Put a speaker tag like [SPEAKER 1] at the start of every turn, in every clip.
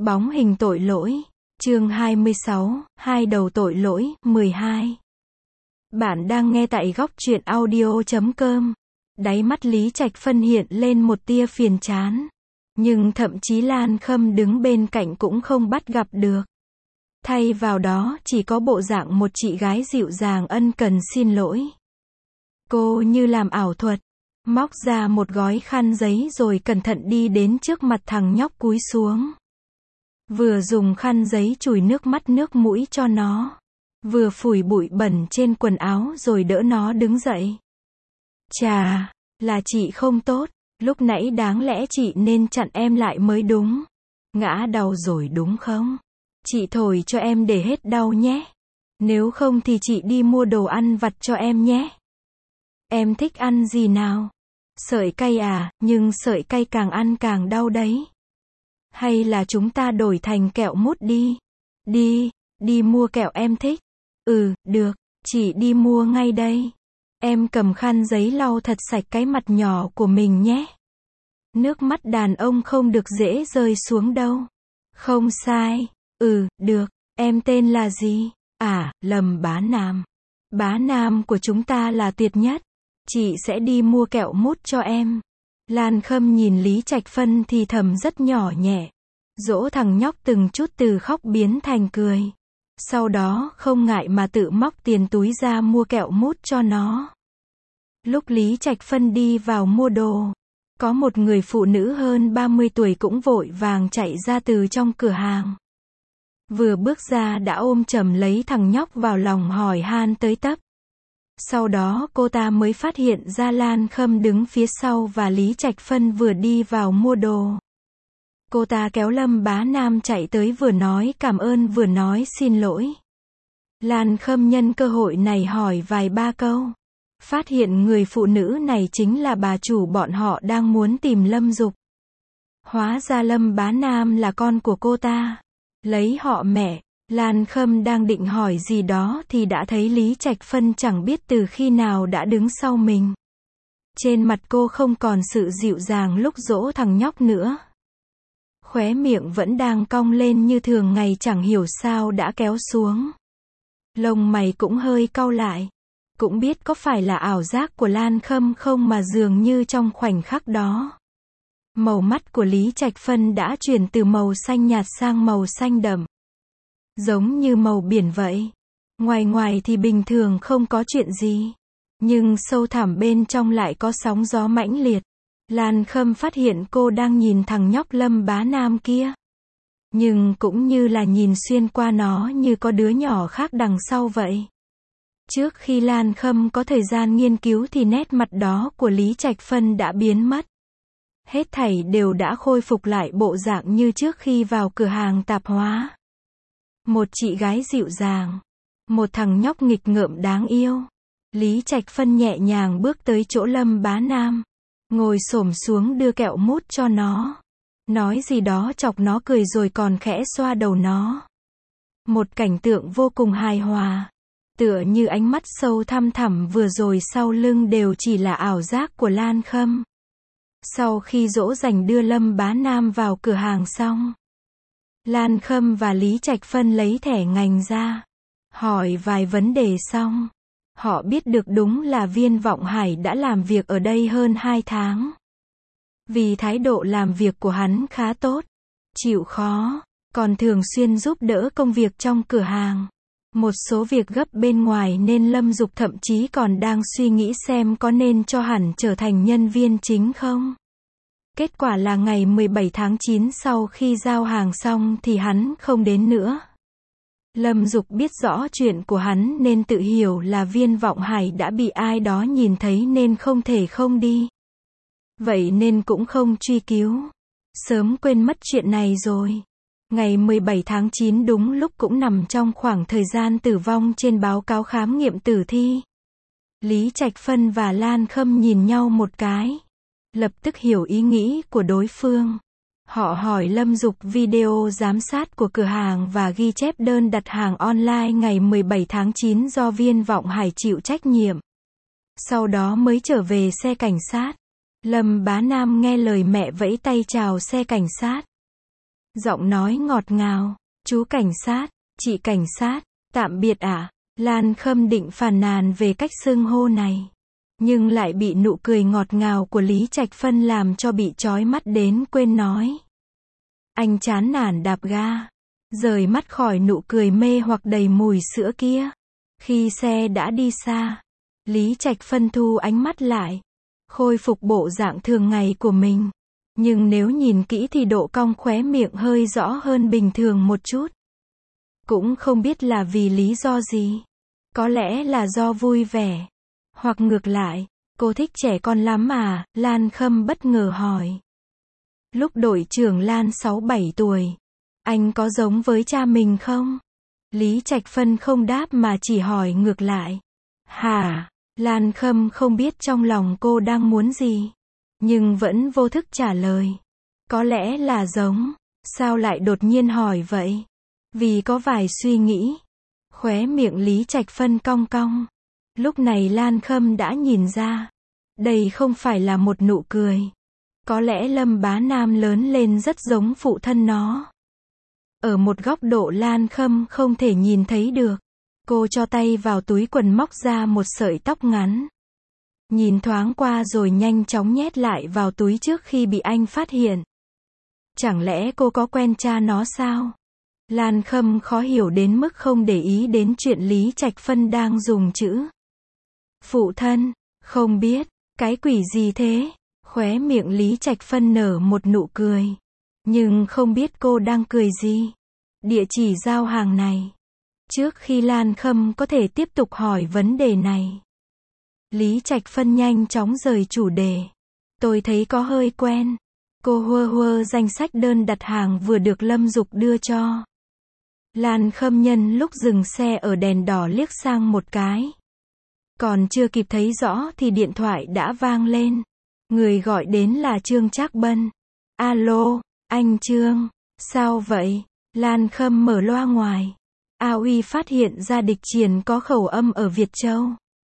[SPEAKER 1] Bóng hình tội lỗi. Chương 26, hai đầu tội lỗi, 12. Bạn đang nghe tại góc truyện audio.com. Đáy mắt Lý Trạch Phân hiện lên một tia phiền chán. Nhưng thậm chí Lan Khâm đứng bên cạnh cũng không bắt gặp được. Thay vào đó chỉ có bộ dạng một chị gái dịu dàng ân cần xin lỗi. Cô như làm ảo thuật, móc ra một gói khăn giấy rồi cẩn thận đi đến trước mặt thằng nhóc cúi xuống. Vừa dùng khăn giấy chùi nước mắt nước mũi cho nó, vừa phủi bụi bẩn trên quần áo rồi đỡ nó đứng dậy. Chà, là chị không tốt, lúc nãy đáng lẽ chị nên chặn em lại mới đúng. Ngã đau rồi đúng không? Chị thổi cho em để hết đau nhé. Nếu không thì chị đi mua đồ ăn vặt cho em nhé. Em thích ăn gì nào? Sợi cay à, nhưng sợi cay càng ăn càng đau đấy. Hay là chúng ta đổi thành kẹo mút đi. Đi mua kẹo em thích. Ừ, được, chị đi mua ngay đây. Em cầm khăn giấy lau thật sạch cái mặt nhỏ của mình nhé. Nước mắt đàn ông không được dễ rơi xuống đâu. Không sai. Ừ, được, em tên là gì? À, Lâm Bá Nam. Bá Nam của chúng ta là tuyệt nhất. Chị sẽ đi mua kẹo mút cho em. Lan Khâm nhìn Lý Trạch Phân thì thầm rất nhỏ nhẹ. Dỗ thằng nhóc từng chút từ khóc biến thành cười. Sau đó không ngại mà tự móc tiền túi ra mua kẹo mút cho nó. Lúc Lý Trạch Phân đi vào mua đồ, có một người phụ nữ hơn 30 tuổi cũng vội vàng chạy ra từ trong cửa hàng. Vừa bước ra đã ôm chầm lấy thằng nhóc vào lòng hỏi han tới tấp. Sau đó cô ta mới phát hiện ra Lan Khâm đứng phía sau và Lý Trạch Phân vừa đi vào mua đồ. Cô ta kéo Lâm Bá Nam chạy tới vừa nói cảm ơn vừa nói xin lỗi. Lan Khâm nhân cơ hội này hỏi vài ba câu. Phát hiện người phụ nữ này chính là bà chủ bọn họ đang muốn tìm Lâm Dục. Hóa ra Lâm Bá Nam là con của cô ta. Lấy họ mẹ. Lan Khâm đang định hỏi gì đó thì đã thấy Lý Trạch Phân chẳng biết từ khi nào đã đứng sau mình. Trên mặt cô không còn sự dịu dàng lúc dỗ thằng nhóc nữa. Khóe miệng vẫn đang cong lên như thường ngày chẳng hiểu sao đã kéo xuống. Lông mày cũng hơi cau lại. Cũng biết có phải là ảo giác của Lan Khâm không mà dường như trong khoảnh khắc đó. Màu mắt của Lý Trạch Phân đã chuyển từ màu xanh nhạt sang màu xanh đậm. Giống như màu biển vậy. Ngoài thì bình thường không có chuyện gì. Nhưng sâu thẳm bên trong lại có sóng gió mãnh liệt. Lan Khâm phát hiện cô đang nhìn thằng nhóc Lâm Bá Nam kia. Nhưng cũng như là nhìn xuyên qua nó như có đứa nhỏ khác đằng sau vậy. Trước khi Lan Khâm có thời gian nghiên cứu thì nét mặt đó của Lý Trạch Phân đã biến mất. Hết thảy đều đã khôi phục lại bộ dạng như trước khi vào cửa hàng tạp hóa. Một chị gái dịu dàng. Một thằng nhóc nghịch ngợm đáng yêu. Lý Trạch Phân nhẹ nhàng bước tới chỗ Lâm Bá Nam. Ngồi xổm xuống đưa kẹo mút cho nó. Nói gì đó chọc nó cười rồi còn khẽ xoa đầu nó. Một cảnh tượng vô cùng hài hòa. Tựa như ánh mắt sâu thăm thẳm vừa rồi sau lưng đều chỉ là ảo giác của Lan Khâm. Sau khi dỗ dành đưa Lâm Bá Nam vào cửa hàng xong, Lan Khâm và Lý Trạch Phân lấy thẻ ngành ra. Hỏi vài vấn đề xong, họ biết được đúng là Viên Vọng Hải đã làm việc ở đây hơn 2 tháng. Vì thái độ làm việc của hắn khá tốt, chịu khó, còn thường xuyên giúp đỡ công việc trong cửa hàng. Một số việc gấp bên ngoài nên Lâm Dục thậm chí còn đang suy nghĩ xem có nên cho hẳn trở thành nhân viên chính không. Kết quả là ngày 17 tháng 9 sau khi giao hàng xong thì hắn không đến nữa. Lâm Dục biết rõ chuyện của hắn nên tự hiểu là Viên Vọng Hải đã bị ai đó nhìn thấy nên không thể không đi. Vậy nên cũng không truy cứu. Sớm quên mất chuyện này rồi. Ngày 17 tháng 9 đúng lúc cũng nằm trong khoảng thời gian tử vong trên báo cáo khám nghiệm tử thi. Lý Trạch Phân và Lan Khâm nhìn nhau một cái. Lập tức hiểu ý nghĩ của đối phương. Họ hỏi Lâm Dục video giám sát của cửa hàng và ghi chép đơn đặt hàng online ngày 17 tháng 9 do Viên Vọng Hải chịu trách nhiệm. Sau đó mới trở về xe cảnh sát. Lâm Bá Nam nghe lời mẹ vẫy tay chào xe cảnh sát. Giọng nói ngọt ngào. Chú cảnh sát, chị cảnh sát, tạm biệt ạ. Lan Khâm định phàn nàn về cách xưng hô này. Nhưng lại bị nụ cười ngọt ngào của Lý Trạch Phân làm cho bị chói mắt đến quên nói. Anh chán nản đạp ga. Rời mắt khỏi nụ cười mê hoặc đầy mùi sữa kia. Khi xe đã đi xa, Lý Trạch Phân thu ánh mắt lại. Khôi phục bộ dạng thường ngày của mình. Nhưng nếu nhìn kỹ thì độ cong khóe miệng hơi rõ hơn bình thường một chút. Cũng không biết là vì lý do gì. Có lẽ là do vui vẻ. Hoặc ngược lại, cô thích trẻ con lắm à, Lan Khâm bất ngờ hỏi. Lúc đội trưởng Lan 6-7 tuổi, anh có giống với cha mình không? Lý Trạch Phân không đáp mà chỉ hỏi ngược lại. Hả? Lan Khâm không biết trong lòng cô đang muốn gì. Nhưng vẫn vô thức trả lời. Có lẽ là giống. Sao lại đột nhiên hỏi vậy? Vì có vài suy nghĩ. Khóe miệng Lý Trạch Phân cong cong. Lúc này Lan Khâm đã nhìn ra. Đây không phải là một nụ cười. Có lẽ Lâm Bá Nam lớn lên rất giống phụ thân nó. Ở một góc độ Lan Khâm không thể nhìn thấy được. Cô cho tay vào túi quần móc ra một sợi tóc ngắn. Nhìn thoáng qua rồi nhanh chóng nhét lại vào túi trước khi bị anh phát hiện. Chẳng lẽ cô có quen cha nó sao? Lan Khâm khó hiểu đến mức không để ý đến chuyện Lý Trạch Phân đang dùng chữ phụ thân. Không biết, cái quỷ gì thế? Khóe miệng Lý Trạch Phân nở một nụ cười. Nhưng không biết cô đang cười gì. Địa chỉ giao hàng này. Trước khi Lan Khâm có thể tiếp tục hỏi vấn đề này, Lý Trạch Phân nhanh chóng rời chủ đề. Tôi thấy có hơi quen. Cô hơ danh sách đơn đặt hàng vừa được Lâm Dục đưa cho. Lan Khâm nhân lúc dừng xe ở đèn đỏ liếc sang một cái. Còn chưa kịp thấy rõ thì điện thoại đã vang lên. Người gọi đến là Trương Trác Bân. Alo, anh Trương, sao vậy? Lan Khâm mở loa ngoài. AOI phát hiện ra Địch Triền có khẩu âm ở Việt Châu.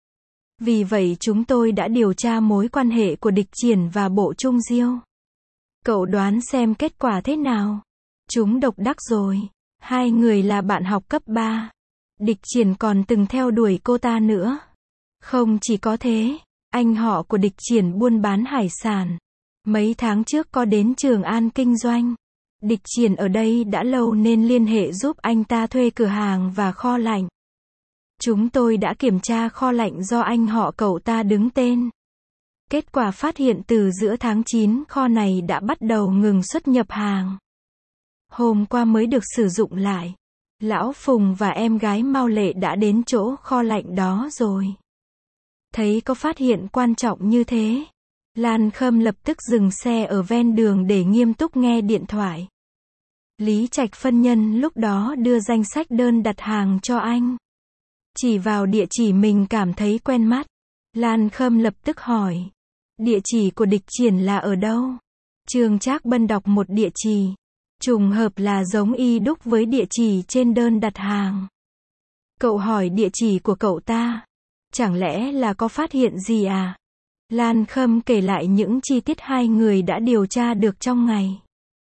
[SPEAKER 1] Vì vậy chúng tôi đã điều tra mối quan hệ của Địch Triền và Bộ Trung Diêu. Cậu đoán xem kết quả thế nào? Chúng độc đắc rồi. Hai người là bạn học cấp 3. Địch Triền còn từng theo đuổi cô ta nữa. Không chỉ có thế, anh họ của Địch Triền buôn bán hải sản. Mấy tháng trước có đến Trường An kinh doanh. Địch Triền ở đây đã lâu nên liên hệ giúp anh ta thuê cửa hàng và kho lạnh. Chúng tôi đã kiểm tra kho lạnh do anh họ cậu ta đứng tên. Kết quả phát hiện từ giữa tháng 9 kho này đã bắt đầu ngừng xuất nhập hàng. Hôm qua mới được sử dụng lại. Lão Phùng và em gái Mao Lệ đã đến chỗ kho lạnh đó rồi. Thấy có phát hiện quan trọng như thế, Lan Khâm lập tức dừng xe ở ven đường để nghiêm túc nghe điện thoại. Lý Trạch Phân nhân lúc đó đưa danh sách đơn đặt hàng cho anh. Chỉ vào địa chỉ mình cảm thấy quen mắt. Lan Khâm lập tức hỏi. Địa chỉ của Địch Triền là ở đâu? Trương Trác Bân đọc một địa chỉ. Trùng hợp là giống y đúc với địa chỉ trên đơn đặt hàng. Cậu hỏi địa chỉ của cậu ta. Chẳng lẽ là có phát hiện gì à? Lan Khâm kể lại những chi tiết hai người đã điều tra được trong ngày.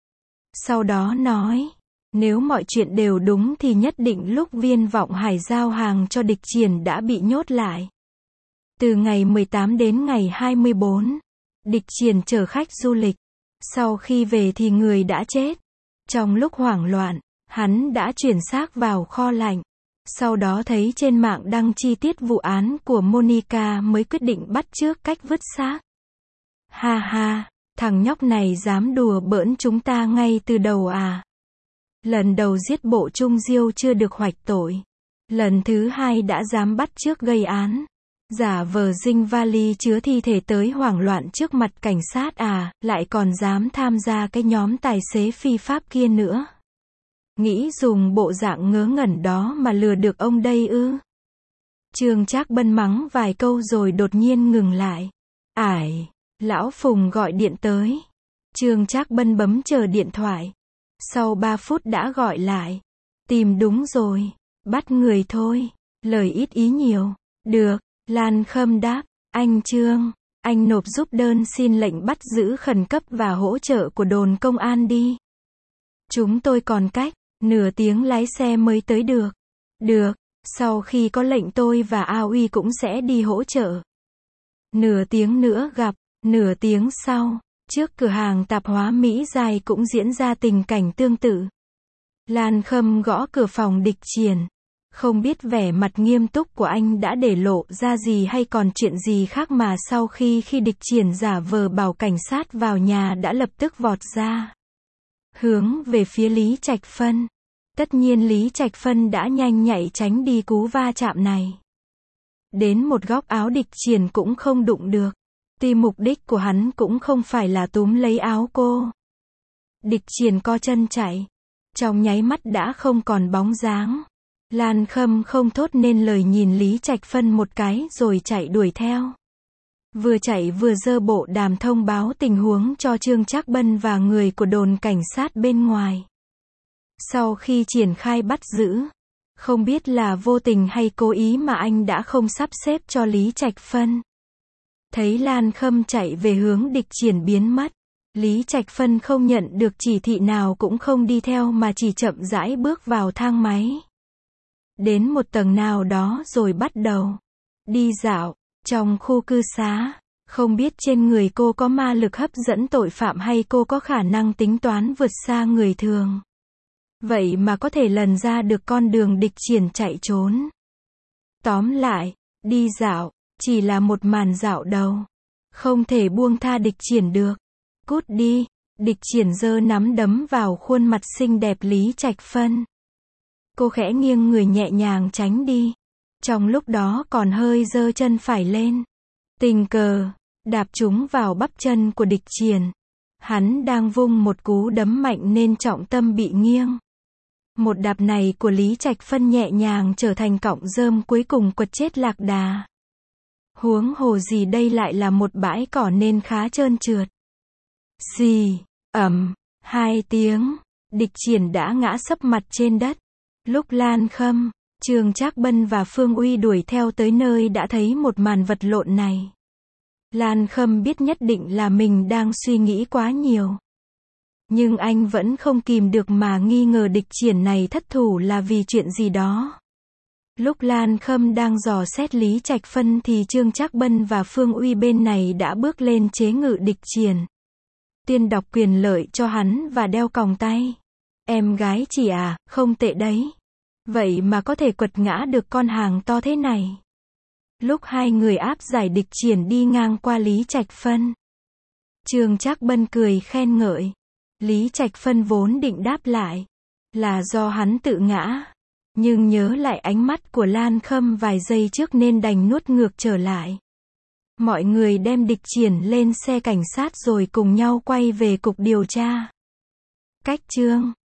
[SPEAKER 1] Sau đó nói, nếu mọi chuyện đều đúng thì nhất định lúc Viên Vọng Hải giao hàng cho Địch Triền đã bị nhốt lại. Từ ngày 18 đến ngày 24, Địch Triền chở khách du lịch. Sau khi về thì người đã chết. Trong lúc hoảng loạn, hắn đã chuyển xác vào kho lạnh. Sau đó thấy trên mạng đăng chi tiết vụ án của Monica mới quyết định bắt chước cách vứt xác. Ha ha, thằng nhóc này dám đùa bỡn chúng ta ngay từ đầu à? Lần đầu giết Bộ Trung Diêu chưa được hoạch tội. Lần thứ hai đã dám bắt chước gây án. Giả vờ dinh vali chứa thi thể tới hoảng loạn trước mặt cảnh sát à, lại còn dám tham gia cái nhóm tài xế phi pháp kia nữa. Nghĩ dùng bộ dạng ngớ ngẩn đó mà lừa được ông đây ư? Trương Trác Bân mắng vài câu rồi đột nhiên ngừng lại. Ải, lão Phùng gọi điện tới. Trương Trác Bân bấm chờ điện thoại. Sau 3 phút đã gọi lại. Tìm đúng rồi, bắt người thôi. Lời ít ý nhiều. Được, Lan Khâm đáp. Anh Trương, anh nộp giúp đơn xin lệnh bắt giữ khẩn cấp và hỗ trợ của đồn công an đi. Chúng tôi còn cách nửa tiếng lái xe mới tới được. Được, sau khi có lệnh tôi và A Uy cũng sẽ đi hỗ trợ. Nửa tiếng nữa gặp. Nửa tiếng sau, trước cửa hàng tạp hóa Mỹ Giai cũng diễn ra tình cảnh tương tự. Lan Khâm gõ cửa phòng Địch Triển. Không biết vẻ mặt nghiêm túc của anh đã để lộ ra gì hay còn chuyện gì khác mà sau khi Địch Triển giả vờ bảo cảnh sát vào nhà đã lập tức vọt ra. Hướng về phía Lý Trạch Phân. Tất nhiên Lý Trạch Phân đã nhanh nhạy tránh đi cú va chạm này. Đến một góc áo Địch Triển cũng không đụng được. Tuy mục đích của hắn cũng không phải là túm lấy áo cô. Địch Triển co chân chạy. Trong nháy mắt đã không còn bóng dáng. Lan Khâm không thốt nên lời nhìn Lý Trạch Phân một cái rồi chạy đuổi theo. Vừa chạy vừa giơ bộ đàm thông báo tình huống cho Trương Trác Bân và người của đồn cảnh sát bên ngoài. Sau khi triển khai bắt giữ, không biết là vô tình hay cố ý mà anh đã không sắp xếp cho Lý Trạch Phân. Thấy Lan Khâm chạy về hướng Địch Triển biến mất, Lý Trạch Phân không nhận được chỉ thị nào cũng không đi theo mà chỉ chậm rãi bước vào thang máy. Đến một tầng nào đó rồi bắt đầu đi dạo trong khu cư xá. Không biết trên người cô có ma lực hấp dẫn tội phạm hay cô có khả năng tính toán vượt xa người thường. Vậy mà có thể lần ra được con đường Địch Triển chạy trốn. Tóm lại, đi dạo chỉ là một màn dạo đầu. Không thể buông tha Địch Triển được. Cút đi. Địch Triển giơ nắm đấm vào khuôn mặt xinh đẹp Lý Trạch Phân. Cô khẽ nghiêng người nhẹ nhàng tránh đi. Trong lúc đó còn hơi giơ chân phải lên. Tình cờ đạp trúng vào bắp chân của Địch Triển. Hắn đang vung một cú đấm mạnh nên trọng tâm bị nghiêng. Một đạp này của Lý Trạch Phân nhẹ nhàng trở thành cọng rơm cuối cùng quật chết lạc đà. Huống hồ gì đây lại là một bãi cỏ nên khá trơn trượt. Xì, ầm, 2 tiếng, Địch Triển đã ngã sấp mặt trên đất. Lúc Lan Khâm, Trương Trác Bân và Phương Uy đuổi theo tới nơi đã thấy một màn vật lộn này. Lan Khâm biết nhất định là mình đang suy nghĩ quá nhiều. Nhưng anh vẫn không kìm được mà nghi ngờ Địch Triển này thất thủ là vì chuyện gì đó. Lúc Lan Khâm đang dò xét Lý Trạch Phân thì Trương Trác Bân và Phương Uy bên này đã bước lên chế ngự Địch Triển. Tuyên đọc quyền lợi cho hắn và đeo còng tay. Em gái chị à, không tệ đấy. Vậy mà có thể quật ngã được con hàng to thế này. Lúc hai người áp giải Địch Triển đi ngang qua Lý Trạch Phân, Trương Trác Bân cười khen ngợi. Lý Trạch Phân vốn định đáp lại là do hắn tự ngã, nhưng nhớ lại ánh mắt của Lan Khâm vài giây trước nên đành nuốt ngược trở lại. Mọi người đem Địch Triển lên xe cảnh sát rồi cùng nhau quay về cục điều tra. Cách chương